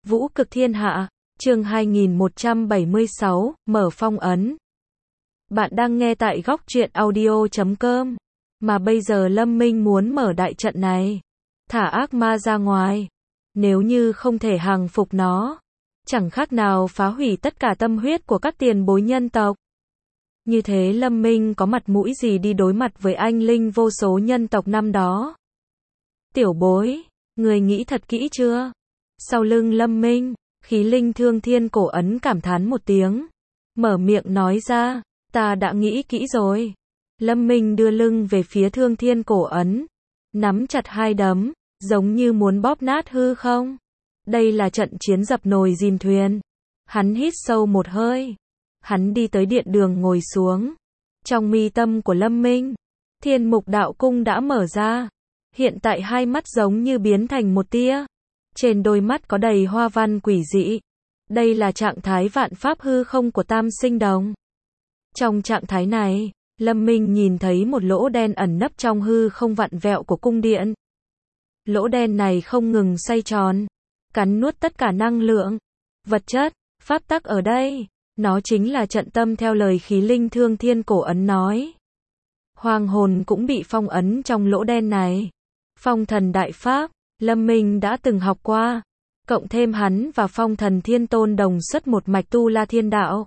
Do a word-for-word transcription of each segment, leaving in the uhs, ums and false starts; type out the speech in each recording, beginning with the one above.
Vũ cực thiên hạ, chương hai nghìn một trăm bảy mươi sáu, mở phong ấn. Bạn đang nghe tại góc truyện audio chấm com. Mà bây giờ Lâm Minh muốn mở đại trận này. Thả ác ma ra ngoài. Nếu như không thể hàng phục nó, chẳng khác nào phá hủy tất cả tâm huyết của các tiền bối nhân tộc. Như thế Lâm Minh có mặt mũi gì đi đối mặt với anh linh vô số nhân tộc năm đó. Tiểu bối, người nghĩ thật kỹ chưa? Sau lưng Lâm Minh, khí linh thương thiên cổ ấn cảm thán một tiếng. Mở miệng nói ra, ta đã nghĩ kỹ rồi. Lâm Minh đưa lưng về phía thương thiên cổ ấn. Nắm chặt hai đấm, giống như muốn bóp nát hư không. Đây là trận chiến dập nồi dìm thuyền. Hắn hít sâu một hơi. Hắn đi tới điện đường ngồi xuống. Trong mi tâm của Lâm Minh, thiên mục đạo cung đã mở ra. Hiện tại hai mắt giống như biến thành một tia. Trên đôi mắt có đầy hoa văn quỷ dị. Đây là trạng thái vạn pháp hư không của Tam Sinh Đồng. Trong trạng thái này, Lâm Minh nhìn thấy một lỗ đen ẩn nấp trong hư không vặn vẹo của cung điện. Lỗ đen này không ngừng xoay tròn, cắn nuốt tất cả năng lượng, vật chất, pháp tắc ở đây. Nó chính là trận tâm theo lời khí linh thương thiên cổ ấn nói. Hoàng hồn cũng bị phong ấn trong lỗ đen này. Phong thần đại pháp, Lâm Minh đã từng học qua. Cộng thêm hắn và phong thần thiên tôn đồng xuất một mạch tu la thiên đạo.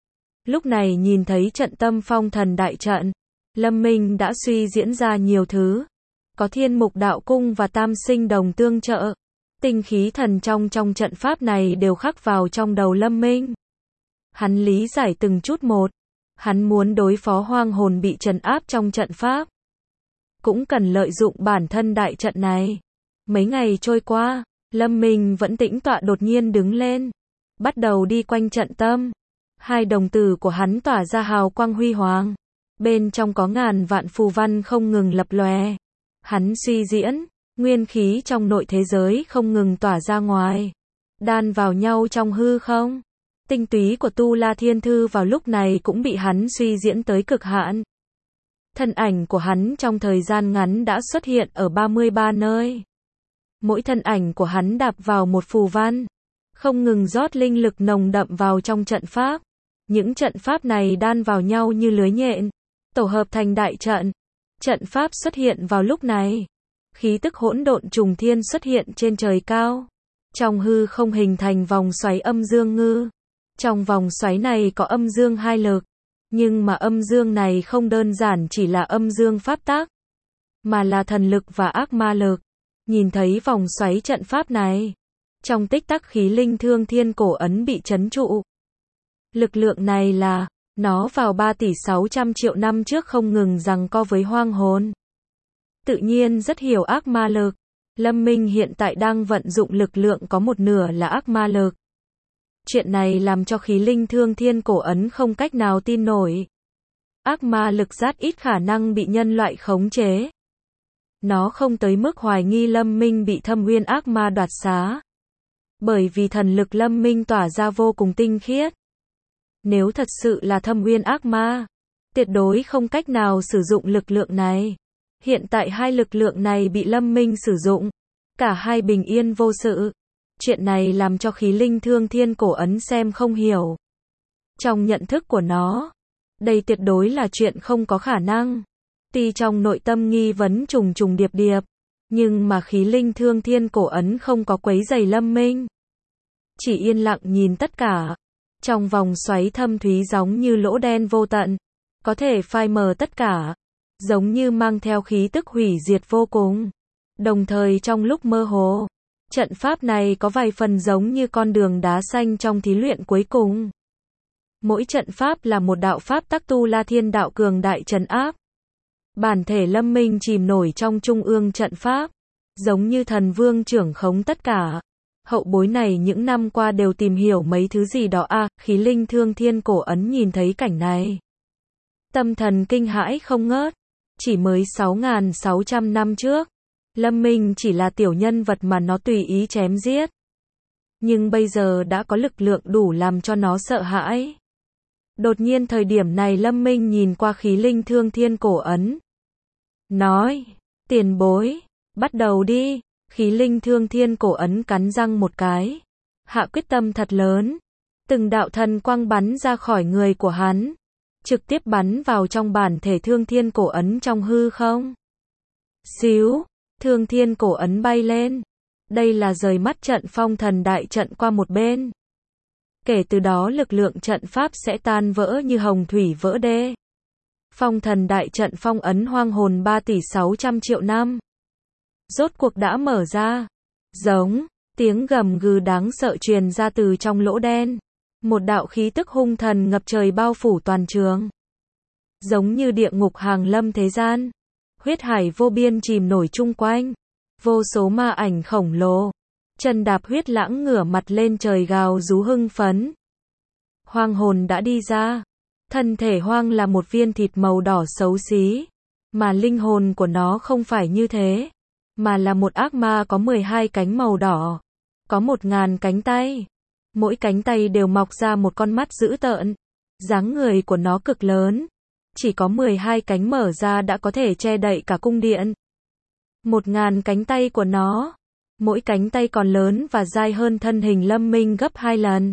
Lúc này nhìn thấy trận tâm phong thần đại trận, Lâm Minh đã suy diễn ra nhiều thứ. Có thiên mục đạo cung và tam sinh đồng tương trợ. Tinh khí thần trong trong trận pháp này đều khắc vào trong đầu Lâm Minh. Hắn lý giải từng chút một. Hắn muốn đối phó hoang hồn bị trấn áp trong trận pháp. Cũng cần lợi dụng bản thân đại trận này. Mấy ngày trôi qua, Lâm Minh vẫn tĩnh tọa đột nhiên đứng lên. Bắt đầu đi quanh trận tâm. Hai đồng tử của hắn tỏa ra hào quang huy hoàng. Bên trong có ngàn vạn phù văn không ngừng lập lòe. Hắn suy diễn, nguyên khí trong nội thế giới không ngừng tỏa ra ngoài. Đan vào nhau trong hư không. Tinh túy của Tu La Thiên Thư vào lúc này cũng bị hắn suy diễn tới cực hạn. Thân ảnh của hắn trong thời gian ngắn đã xuất hiện ở ba mươi ba nơi. Mỗi thân ảnh của hắn đạp vào một phù văn, không ngừng rót linh lực nồng đậm vào trong trận pháp. Những trận pháp này đan vào nhau như lưới nhện, tổ hợp thành đại trận. Trận pháp xuất hiện vào lúc này. Khí tức hỗn độn trùng thiên xuất hiện trên trời cao. Trong hư không hình thành vòng xoáy âm dương ngư. Trong vòng xoáy này có âm dương hai lực. Nhưng mà âm dương này không đơn giản chỉ là âm dương pháp tắc, mà là thần lực và ác ma lực. Nhìn thấy vòng xoáy trận pháp này, trong tích tắc khí linh thương thiên cổ ấn bị trấn trụ. Lực lượng này là, nó vào ba tỷ sáu trăm triệu năm trước không ngừng giằng co với hoang hồn. Tự nhiên rất hiểu ác ma lực. Lâm Minh hiện tại đang vận dụng lực lượng có một nửa là ác ma lực. Chuyện này làm cho khí linh thương thiên cổ ấn không cách nào tin nổi. Ác ma lực rất ít khả năng bị nhân loại khống chế. Nó không tới mức hoài nghi Lâm Minh bị thâm uyên ác ma đoạt xá. Bởi vì thần lực Lâm Minh tỏa ra vô cùng tinh khiết. Nếu thật sự là thâm uyên ác ma, tuyệt đối không cách nào sử dụng lực lượng này. Hiện tại hai lực lượng này bị Lâm Minh sử dụng. Cả hai bình yên vô sự. Chuyện này làm cho khí linh thương thiên cổ ấn xem không hiểu. Trong nhận thức của nó, đây tuyệt đối là chuyện không có khả năng. Tuy trong nội tâm nghi vấn trùng trùng điệp điệp, nhưng mà khí linh thương thiên cổ ấn không có quấy rầy Lâm Minh. Chỉ yên lặng nhìn tất cả. Trong vòng xoáy thâm thúy giống như lỗ đen vô tận, có thể phai mờ tất cả, giống như mang theo khí tức hủy diệt vô cùng. Đồng thời trong lúc mơ hồ, trận pháp này có vài phần giống như con đường đá xanh trong thí luyện cuối cùng. Mỗi trận pháp là một đạo pháp tắc tu la thiên đạo cường đại trấn áp. Bản thể Lâm Minh chìm nổi trong trung ương trận pháp, giống như thần vương trưởng khống tất cả. Hậu bối này những năm qua đều tìm hiểu mấy thứ gì đó à, khí linh thương thiên cổ ấn nhìn thấy cảnh này. Tâm thần kinh hãi không ngớt. Chỉ mới sáu nghìn sáu trăm năm trước, Lâm Minh chỉ là tiểu nhân vật mà nó tùy ý chém giết. Nhưng bây giờ đã có lực lượng đủ làm cho nó sợ hãi. Đột nhiên thời điểm này Lâm Minh nhìn qua khí linh thương thiên cổ ấn. Nói, tiền bối, bắt đầu đi. Khí linh thương thiên cổ ấn cắn răng một cái. hạ quyết tâm thật lớn. Từng đạo thần quang bắn ra khỏi người của hắn, trực tiếp bắn vào trong bản thể thương thiên cổ ấn trong hư không. Xíu, thương thiên cổ ấn bay lên. Đây là rời mắt trận phong thần đại trận qua một bên. Kể từ đó lực lượng trận pháp sẽ tan vỡ như hồng thủy vỡ đê. Phong thần đại trận phong ấn hoang hồn ba tỷ sáu trăm triệu năm. Rốt cuộc đã mở ra. Giống, tiếng gầm gừ đáng sợ truyền ra từ trong lỗ đen. Một đạo khí tức hung thần ngập trời bao phủ toàn trường. Giống như địa ngục hàng lâm thế gian. Huyết hải vô biên chìm nổi chung quanh. Vô số ma ảnh khổng lồ. Chân đạp huyết lãng ngửa mặt lên trời gào rú hưng phấn. Hoang hồn đã đi ra. Thân thể hoang là một viên thịt màu đỏ xấu xí. Mà linh hồn của nó không phải như thế. Mà là một ác ma có mười hai cánh màu đỏ. Có một ngàn cánh tay. Mỗi cánh tay đều mọc ra một con mắt dữ tợn. Dáng người của nó cực lớn. Chỉ có mười hai cánh mở ra đã có thể che đậy cả cung điện. Một ngàn cánh tay của nó. Mỗi cánh tay còn lớn và dai hơn thân hình Lâm Minh gấp hai lần.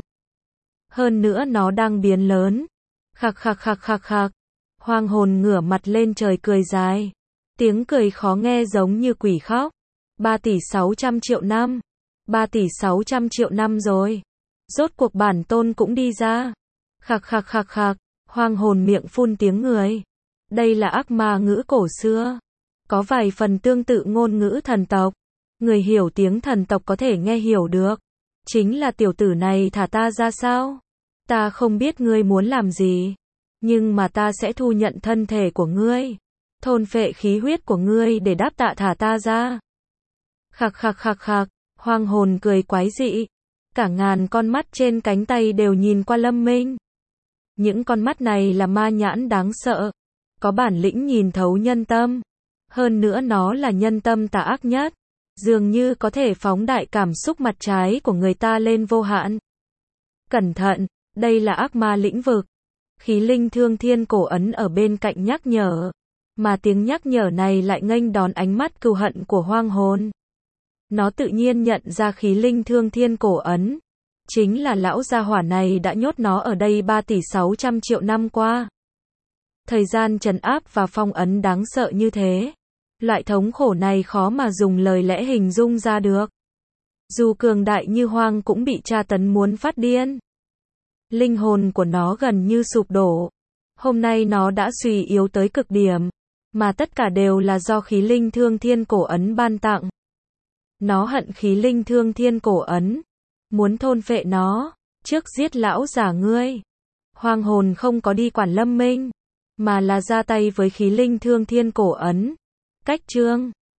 Hơn nữa nó đang biến lớn. Khạc khạc khạc khạc khạc. Hoang hồn ngửa mặt lên trời cười dài. Tiếng cười khó nghe giống như quỷ khóc. ba tỷ sáu trăm triệu năm. ba tỷ sáu trăm triệu năm rồi. Rốt cuộc bản tôn cũng đi ra. Khạc khạc khạc khạc. Hoang hồn miệng phun tiếng người. Đây là ác ma ngữ cổ xưa. Có vài phần tương tự ngôn ngữ thần tộc. Người hiểu tiếng thần tộc có thể nghe hiểu được. Chính là tiểu tử này thả ta ra sao? Ta không biết ngươi muốn làm gì. Nhưng mà ta sẽ thu nhận thân thể của ngươi. Thôn phệ khí huyết của ngươi để đáp tạ thả ta ra. Khạc khạc khạc khạc. Hoang hồn cười quái dị. Cả ngàn con mắt trên cánh tay đều nhìn qua Lâm Minh. Những con mắt này là ma nhãn đáng sợ. Có bản lĩnh nhìn thấu nhân tâm. Hơn nữa nó là nhân tâm tà ác nhất. Dường như có thể phóng đại cảm xúc mặt trái của người ta lên vô hạn. Cẩn thận, đây là ác ma lĩnh vực. Khí linh thương thiên cổ ấn ở bên cạnh nhắc nhở. Mà tiếng nhắc nhở này lại nghênh đón ánh mắt cừu hận của hoang hồn. Nó tự nhiên nhận ra khí linh thương thiên cổ ấn. Chính là lão gia hỏa này đã nhốt nó ở đây ba tỷ sáu trăm triệu năm qua. Thời gian trấn áp và phong ấn đáng sợ như thế. Loại thống khổ này khó mà dùng lời lẽ hình dung ra được. Dù cường đại như hoang cũng bị tra tấn muốn phát điên. Linh hồn của nó gần như sụp đổ. Hôm nay nó đã suy yếu tới cực điểm. Mà tất cả đều là do khí linh thương thiên cổ ấn ban tặng. Nó hận khí linh thương thiên cổ ấn. Muốn thôn phệ nó. Trước giết lão già ngươi. Hoang hồn không có đi quản Lâm Minh. Mà là ra tay với khí linh thương thiên cổ ấn. Cách chương